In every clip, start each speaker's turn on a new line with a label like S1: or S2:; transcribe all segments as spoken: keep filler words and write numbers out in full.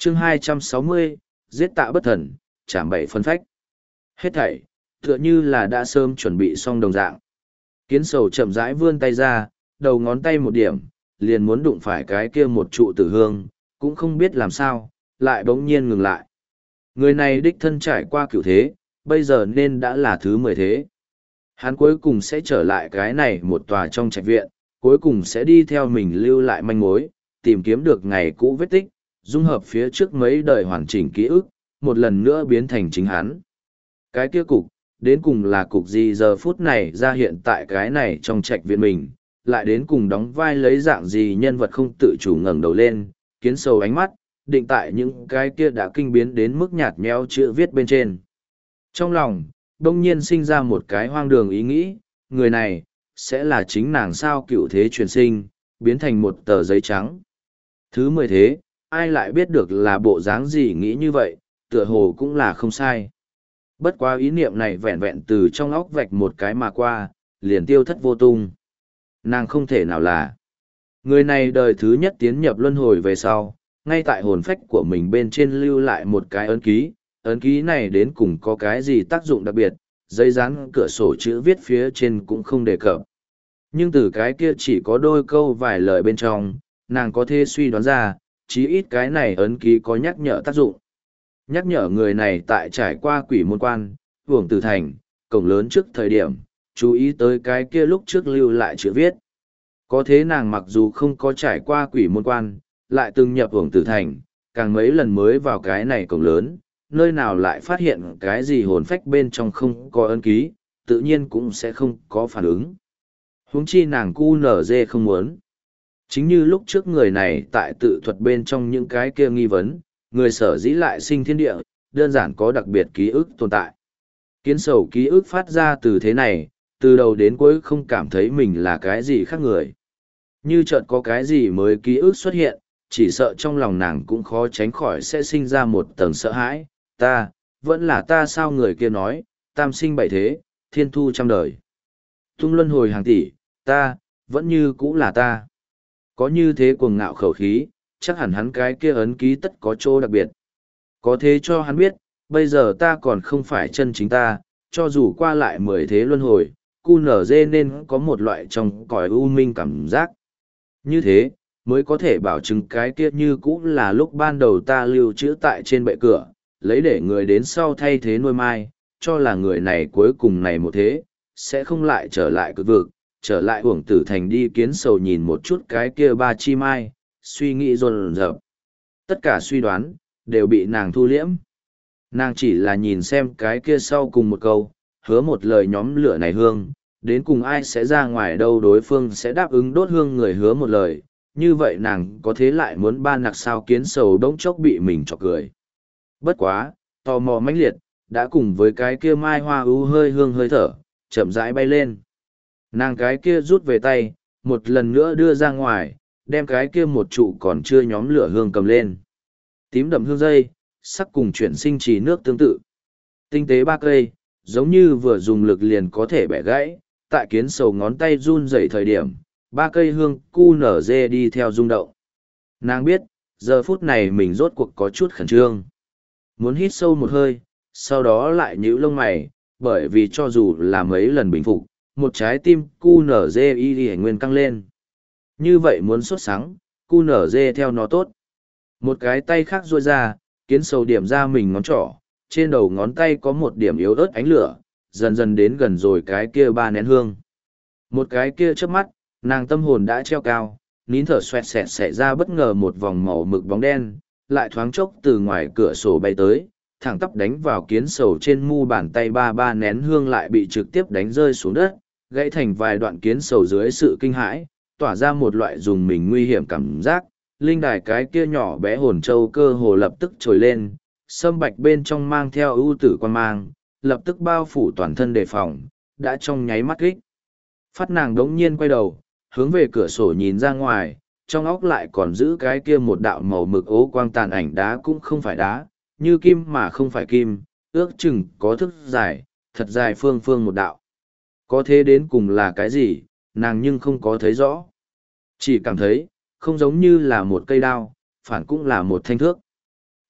S1: chương hai trăm sáu mươi, giết Tạ Bất Thần, chạm bảy phân phách. Hết thảy, tựa như là đã sớm chuẩn bị xong đồng dạng. Kiến sầu chậm rãi vươn tay ra, đầu ngón tay một điểm, liền muốn đụng phải cái kia một trụ tử hương, cũng không biết làm sao, lại bỗng nhiên ngừng lại. Người này đích thân trải qua cửu thế, bây giờ nên đã là thứ mười thế. Hắn cuối cùng sẽ trở lại cái này một tòa trong trạch viện, cuối cùng sẽ đi theo mình lưu lại manh mối, tìm kiếm được ngày cũ vết tích, dung hợp phía trước mấy đời hoàn chỉnh ký ức, một lần nữa biến thành chính hắn. Cái kia cục, đến cùng là cục gì giờ phút này ra hiện tại cái này trong trạch viện mình, lại đến cùng đóng vai lấy dạng gì nhân vật không tự chủ ngẩng đầu lên, kiến sầu ánh mắt, định tại những cái kia đã kinh biến đến mức nhạt nhẽo chữ viết bên trên. Trong lòng, đông nhiên sinh ra một cái hoang đường ý nghĩ, người này, sẽ là chính nàng sao cựu thế truyền sinh, biến thành một tờ giấy trắng. Thứ mười thế, ai lại biết được là bộ dáng gì nghĩ như vậy, tựa hồ cũng là không sai. Bất quá ý niệm này vẹn vẹn từ trong óc vạch một cái mà qua, liền tiêu thất vô tung. Nàng không thể nào là. Người này đời thứ nhất tiến nhập luân hồi về sau, ngay tại hồn phách của mình bên trên lưu lại một cái ấn ký, ấn ký này đến cùng có cái gì tác dụng đặc biệt, giấy dán cửa sổ chữ viết phía trên cũng không đề cập. Nhưng từ cái kia chỉ có đôi câu vài lời bên trong, nàng có thể suy đoán ra, chí ít cái này ấn ký có nhắc nhở tác dụng. Nhắc nhở người này tại trải qua quỷ môn quan, hưởng tử thành, cổng lớn trước thời điểm, chú ý tới cái kia lúc trước lưu lại chữ viết. Có thế nàng mặc dù không có trải qua quỷ môn quan, lại từng nhập hưởng tử thành, càng mấy lần mới vào cái này cổng lớn, nơi nào lại phát hiện cái gì hồn phách bên trong không có ấn ký, tự nhiên cũng sẽ không có phản ứng. Huống chi nàng cu nở dê không muốn. Chính như lúc trước người này tại tự thuật bên trong những cái kia nghi vấn, người sở dĩ lại sinh thiên địa, đơn giản có đặc biệt ký ức tồn tại. Kiến sầu ký ức phát ra từ thế này, từ đầu đến cuối không cảm thấy mình là cái gì khác người. Như chợt có cái gì mới ký ức xuất hiện, chỉ sợ trong lòng nàng cũng khó tránh khỏi sẽ sinh ra một tầng sợ hãi. Ta, vẫn là ta sao người kia nói, tam sinh bảy thế, thiên thu trăm đời. Tung luân hồi hàng tỷ, ta, vẫn như cũ là ta. Có như thế cuồng ngạo khẩu khí, chắc hẳn hắn cái kia ấn ký tất có chỗ đặc biệt. Có thế cho hắn biết, bây giờ ta còn không phải chân chính ta, cho dù qua lại mười thế luân hồi, cu nở dê nên có một loại trong cõi u minh cảm giác. Như thế, mới có thể bảo chứng cái kia như cũ là lúc ban đầu ta lưu trữ tại trên bệ cửa, lấy để người đến sau thay thế nuôi mai, cho là người này cuối cùng này một thế, sẽ không lại trở lại cực vực, trở lại uổng tử thành đi kiến sầu nhìn một chút cái kia ba chi mai, suy nghĩ dồn dập. Tất cả suy đoán, đều bị nàng thu liễm. Nàng chỉ là nhìn xem cái kia sau cùng một câu, hứa một lời nhóm lửa này hương, đến cùng ai sẽ ra ngoài đâu đối phương sẽ đáp ứng đốt hương người hứa một lời, như vậy nàng có thế lại muốn ba nặc sao kiến sầu đống chốc bị mình chọc cười. Bất quá, tò mò mãnh liệt, đã cùng với cái kia mai hoa ưu hơi hương hơi thở, chậm rãi bay lên. Nàng cái kia rút về tay, một lần nữa đưa ra ngoài, đem cái kia một trụ còn chưa nhóm lửa hương cầm lên. Tím đậm hương dây, sắc cùng chuyển sinh trì nước tương tự. Tinh tế ba cây, giống như vừa dùng lực liền có thể bẻ gãy, tại kiến sầu ngón tay run rẩy thời điểm, ba cây hương cu nở dê đi theo rung động. Nàng biết, giờ phút này mình rốt cuộc có chút khẩn trương. Muốn hít sâu một hơi, sau đó lại nhíu lông mày, bởi vì cho dù là mấy lần bình phục, một trái tim cu nở dê y y nguyên căng lên. Như vậy muốn sốt sắng, cu nở dê theo nó tốt. Một cái tay khác ruôi ra, kiến sầu điểm ra mình ngón trỏ, trên đầu ngón tay có một điểm yếu ớt ánh lửa, dần dần đến gần rồi cái kia ba nén hương. Một cái kia chớp mắt, nàng tâm hồn đã treo cao, nín thở xoẹt xẹt xẻ ra bất ngờ một vòng màu mực bóng đen, lại thoáng chốc từ ngoài cửa sổ bay tới, thẳng tắp đánh vào kiến sầu trên mu bàn tay ba ba nén hương lại bị trực tiếp đánh rơi xuống đất, gãy thành vài đoạn kiến sầu dưới sự kinh hãi, tỏa ra một loại dùng mình nguy hiểm cảm giác, linh đài cái kia nhỏ bé hồn châu cơ hồ lập tức trồi lên, sâm bạch bên trong mang theo ưu tử quan mang, lập tức bao phủ toàn thân đề phòng, đã trong nháy mắt kích. Phát nàng đống nhiên quay đầu, hướng về cửa sổ nhìn ra ngoài, trong óc lại còn giữ cái kia một đạo màu mực ố quang tàn ảnh đá cũng không phải đá, như kim mà không phải kim, ước chừng có thức dài, thật dài phương phương một đạo. Có thế đến cùng là cái gì, nàng nhưng không có thấy rõ. Chỉ cảm thấy, không giống như là một cây đao, phản cũng là một thanh thước.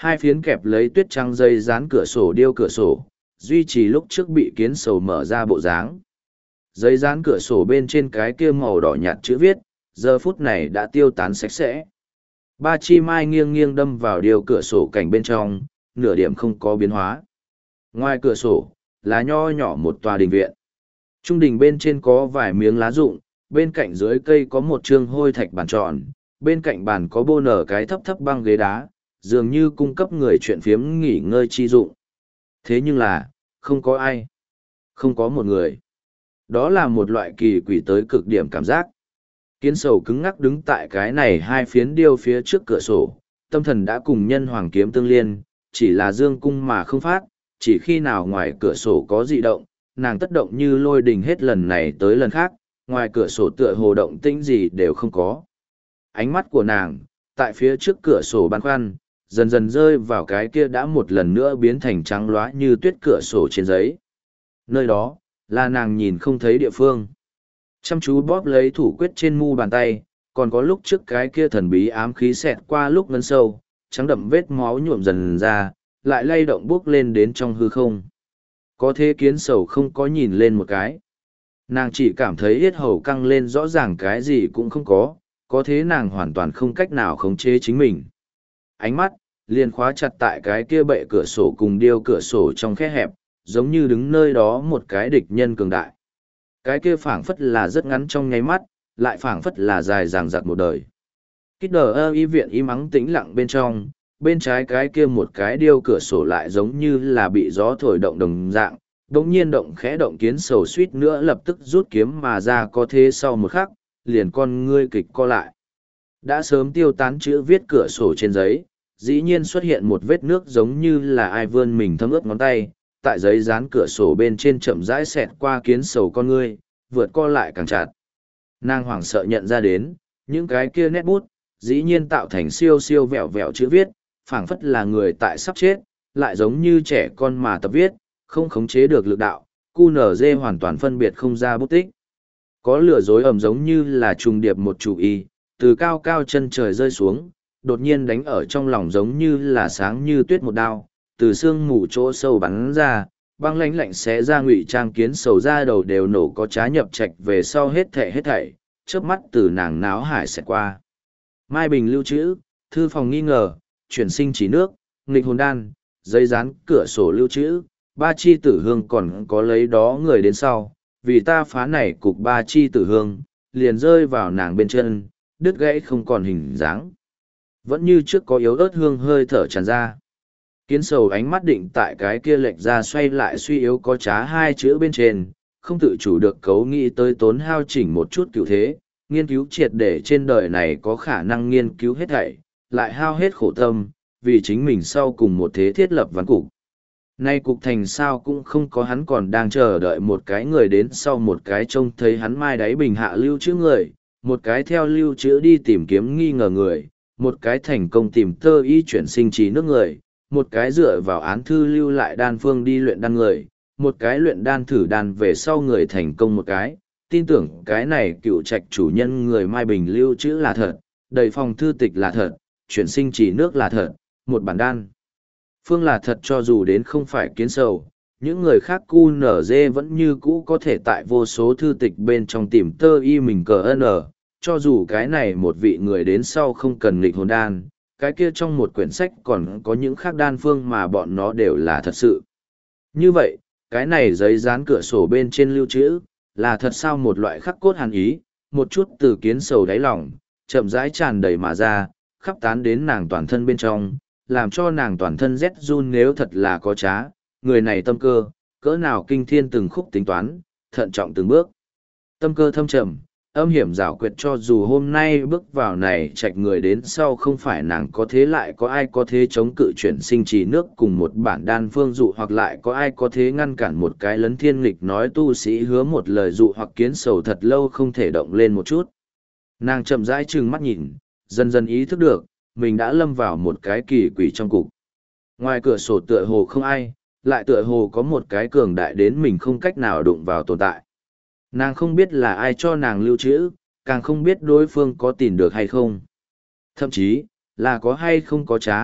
S1: Hai phiến kẹp lấy tuyết trắng dây dán cửa sổ điêu cửa sổ, duy trì lúc trước bị kiến sầu mở ra bộ dáng. Giấy dán cửa sổ bên trên cái kia màu đỏ nhạt chữ viết, giờ phút này đã tiêu tán sạch sẽ. Ba chi mai nghiêng nghiêng đâm vào điêu cửa sổ cảnh bên trong, nửa điểm không có biến hóa. Ngoài cửa sổ, là nho nhỏ một tòa đình viện. Trung đình bên trên có vài miếng lá rụng, bên cạnh dưới cây có một trương hôi thạch bàn tròn, bên cạnh bàn có bô nở cái thấp thấp băng ghế đá, dường như cung cấp người chuyện phiếm nghỉ ngơi chi dụng. Thế nhưng là, không có ai. Không có một người. Đó là một loại kỳ quỷ tới cực điểm cảm giác. Kiến sầu cứng ngắc đứng tại cái này hai phiến điêu phía trước cửa sổ, tâm thần đã cùng nhân hoàng kiếm tương liên, chỉ là dương cung mà không phát, chỉ khi nào ngoài cửa sổ có dị động, nàng tất động như lôi đình hết lần này tới lần khác, ngoài cửa sổ tựa hồ động tĩnh gì đều không có. Ánh mắt của nàng, tại phía trước cửa sổ băn khoăn, dần dần rơi vào cái kia đã một lần nữa biến thành trắng loá như tuyết cửa sổ trên giấy. Nơi đó, là nàng nhìn không thấy địa phương. Chăm chú bóp lấy thủ quyết trên mu bàn tay, còn có lúc trước cái kia thần bí ám khí xẹt qua lúc ngân sâu, trắng đậm vết máu nhuộm dần ra, lại lay động bước lên đến trong hư không. Có thế kiến sầu không có nhìn lên một cái. Nàng chỉ cảm thấy yết hầu căng lên rõ ràng cái gì cũng không có, có thế nàng hoàn toàn không cách nào khống chế chính mình. Ánh mắt, liền khóa chặt tại cái kia bệ cửa sổ cùng điêu cửa sổ trong khe hẹp, giống như đứng nơi đó một cái địch nhân cường đại. Cái kia phảng phất là rất ngắn trong nháy mắt, lại phảng phất là dài dằng dặc một đời. Kít đờ ơ y viện im ắng tĩnh lặng bên trong, bên trái cái kia một cái điêu cửa sổ lại giống như là bị gió thổi động đồng dạng, đống nhiên động khẽ động kiến sầu suýt nữa lập tức rút kiếm mà ra, có thế sau một khắc, liền con ngươi kịch co lại. Đã sớm tiêu tán chữ viết cửa sổ trên giấy, dĩ nhiên xuất hiện một vết nước giống như là ai vươn mình thấm ướt ngón tay, tại giấy dán cửa sổ bên trên chậm rãi xẹt qua kiến sầu con ngươi, vượt co lại càng chặt. Nàng hoảng sợ nhận ra đến, những cái kia nét bút, dĩ nhiên tạo thành siêu siêu vẹo vẹo chữ viết, phảng phất là người tại sắp chết, lại giống như trẻ con mà tập viết, không khống chế được lực đạo, cu nở dê hoàn toàn phân biệt không ra bút tích. Có lửa dối ẩm giống như là trùng điệp một chủ y, từ cao cao chân trời rơi xuống, đột nhiên đánh ở trong lòng giống như là sáng như tuyết một đao, từ xương mù chỗ sâu bắn ra, băng lánh lạnh xé ra ngụy trang kiến sầu ra đầu đều nổ có trá nhập trạch về sau hết thảy hết thảy, chớp mắt từ nàng náo hải sẽ qua. Mai Bình lưu trữ, thư phòng nghi ngờ, chuyển sinh chỉ nước, nghịch hồn đan, giấy dán cửa sổ lưu trữ, ba chi tử hương còn có lấy đó người đến sau, vì ta phá này cục ba chi tử hương, liền rơi vào nàng bên chân, đứt gãy không còn hình dáng. Vẫn như trước có yếu ớt hương hơi thở tràn ra. Kiến sầu ánh mắt định tại cái kia lệch ra xoay lại suy yếu có trá hai chữ bên trên, không tự chủ được cấu nghĩ tới tốn hao chỉnh một chút cựu thế, nghiên cứu triệt để trên đời này có khả năng nghiên cứu hết thảy, lại hao hết khổ tâm, vì chính mình sau cùng một thế thiết lập ván cục. Nay cục thành sao cũng không có, hắn còn đang chờ đợi một cái người đến sau một cái trông thấy hắn mai đáy bình hạ lưu trữ người, một cái theo lưu trữ đi tìm kiếm nghi ngờ người, một cái thành công tìm tơ y chuyển sinh trí nước người, một cái dựa vào án thư lưu lại đan phương đi luyện đan người, một cái luyện đan thử đan về sau người thành công một cái, tin tưởng cái này cựu trạch chủ nhân người Mai Bình lưu trữ là thật, đầy phòng thư tịch là thật, chuyển sinh chỉ nước là thật, một bản đan phương là thật, cho dù đến không phải kiến sầu, những người khác cu nở dê vẫn như cũ có thể tại vô số thư tịch bên trong tìm tơ y mình cờ ân ở, cho dù cái này một vị người đến sau không cần nghịch hồn đan, cái kia trong một quyển sách còn có những khác đan phương mà bọn nó đều là thật sự. Như vậy, cái này giấy dán cửa sổ bên trên lưu trữ, là thật sao một loại khắc cốt hàn ý, một chút từ kiến sầu đáy lòng, chậm rãi tràn đầy mà ra, khắp tán đến nàng toàn thân bên trong, làm cho nàng toàn thân rét run. Nếu thật là có trá, người này tâm cơ, cỡ nào kinh thiên từng khúc tính toán, thận trọng từng bước. Tâm cơ thâm trầm, âm hiểm giảo quyệt, cho dù hôm nay bước vào này trạch người đến sau không phải nàng có thế lại có ai có thế chống cự chuyển sinh trì nước cùng một bản đan phương dụ, hoặc lại có ai có thế ngăn cản một cái lấn thiên nghịch nói tu sĩ hứa một lời dụ, hoặc kiến sầu thật lâu không thể động lên một chút. Nàng chậm rãi trừng mắt nhìn, dần dần ý thức được, mình đã lâm vào một cái kỳ quỷ trong cục. Ngoài cửa sổ tựa hồ không ai, lại tựa hồ có một cái cường đại đến mình không cách nào đụng vào tồn tại. Nàng không biết là ai cho nàng lưu trữ, càng không biết đối phương có tìm được hay không. Thậm chí, là có hay không có trá,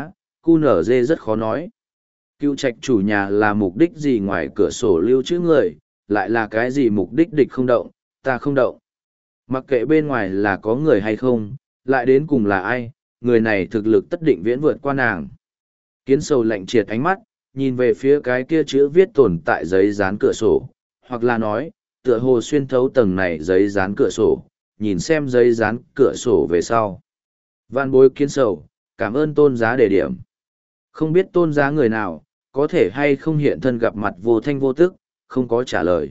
S1: cu nở dê rất khó nói. Cựu trạch chủ nhà là mục đích gì ngoài cửa sổ lưu trữ người, lại là cái gì mục đích địch không động, ta không động. Mặc kệ bên ngoài là có người hay không, lại đến cùng là ai, người này thực lực tất định viễn vượt qua nàng. Kiến sầu lạnh triệt ánh mắt, nhìn về phía cái kia chữ viết tồn tại giấy dán cửa sổ, hoặc là nói, tựa hồ xuyên thấu tầng này giấy dán cửa sổ, nhìn xem giấy dán cửa sổ về sau. Vạn bối kiến sầu, cảm ơn tôn giá đề điểm. Không biết tôn giá người nào, có thể hay không hiện thân gặp mặt vô thanh vô tức, không có trả lời.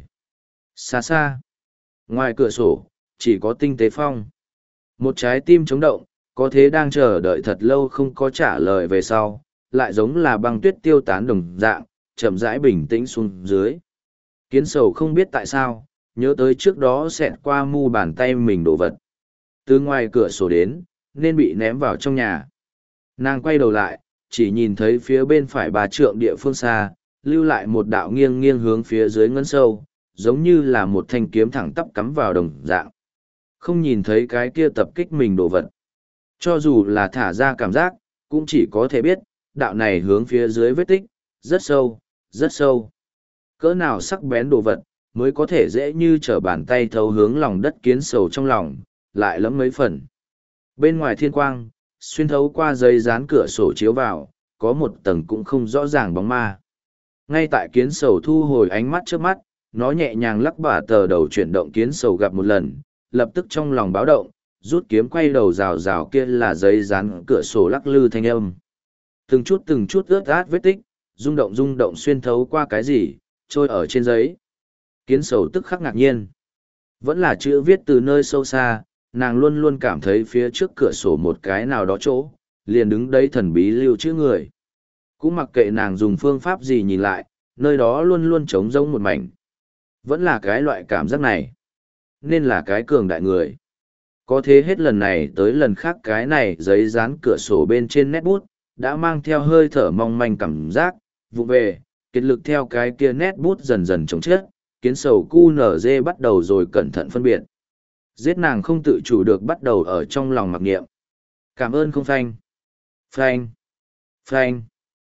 S1: Xa xa, ngoài cửa sổ, chỉ có tinh tế phong. Một trái tim chống động, có thế đang chờ đợi thật lâu không có trả lời về sau, lại giống là băng tuyết tiêu tán đồng dạng, chậm rãi bình tĩnh xuống dưới. Kiến sầu không biết tại sao, nhớ tới trước đó xẹt qua mu bàn tay mình đổ vật. Từ ngoài cửa sổ đến, nên bị ném vào trong nhà. Nàng quay đầu lại, chỉ nhìn thấy phía bên phải bà trượng địa phương xa, lưu lại một đạo nghiêng nghiêng hướng phía dưới ngân sâu, giống như là một thanh kiếm thẳng tắp cắm vào đồng dạng. Không nhìn thấy cái kia tập kích mình đồ vật. Cho dù là thả ra cảm giác, cũng chỉ có thể biết, đạo này hướng phía dưới vết tích, rất sâu, rất sâu. Cỡ nào sắc bén đồ vật, mới có thể dễ như trở bàn tay thấu hướng lòng đất kiến sầu trong lòng, lại lẫm mấy phần. Bên ngoài thiên quang, xuyên thấu qua giấy dán cửa sổ chiếu vào, có một tầng cũng không rõ ràng bóng ma. Ngay tại kiến sầu thu hồi ánh mắt trước mắt, nó nhẹ nhàng lắc bả tờ đầu chuyển động kiến sầu gặp một lần, lập tức trong lòng báo động, rút kiếm quay đầu rào rào kia là giấy dán cửa sổ lắc lư thanh âm. Từng chút từng chút ướt át vết tích, rung động rung động xuyên thấu qua cái gì, trôi ở trên giấy. Kiến sầu tức khắc ngạc nhiên. Vẫn là chữ viết từ nơi sâu xa, nàng luôn luôn cảm thấy phía trước cửa sổ một cái nào đó chỗ, liền đứng đấy thần bí lưu chữ người. Cũng mặc kệ nàng dùng phương pháp gì nhìn lại, nơi đó luôn luôn trống rỗng một mảnh. Vẫn là cái loại cảm giác này. Nên là cái cường đại người. Có thế hết lần này tới lần khác cái này giấy dán cửa sổ bên trên nét bút, đã mang theo hơi thở mong manh cảm giác, vụ về, kết lực theo cái kia nét bút dần dần chống chết, kiến sầu cu nở dê bắt đầu rồi cẩn thận phân biệt. Giết nàng không tự chủ được bắt đầu ở trong lòng mặc niệm. Cảm ơn không phanh. Phanh. Phanh.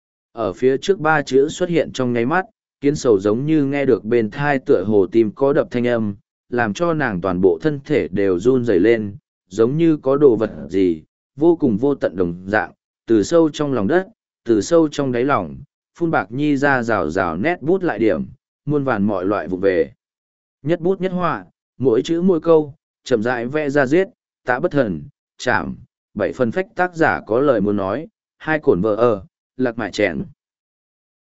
S1: Ở phía trước ba chữ xuất hiện trong nháy mắt, kiến sầu giống như nghe được bên thai tựa hồ tim có đập thanh âm, làm cho nàng toàn bộ thân thể đều run rẩy lên, giống như có đồ vật gì, vô cùng vô tận đồng dạng, từ sâu trong lòng đất, từ sâu trong đáy lòng, phun bạc nhi ra rào rào nét bút lại điểm, muôn vàn mọi loại vụ về. Nhất bút nhất họa, mỗi chữ mỗi câu, chậm rãi vẽ ra giết, tạ bất thần, chạm, bảy phần phách tác giả có lời muốn nói, hai cổn vợ ở, lạc mại chèn.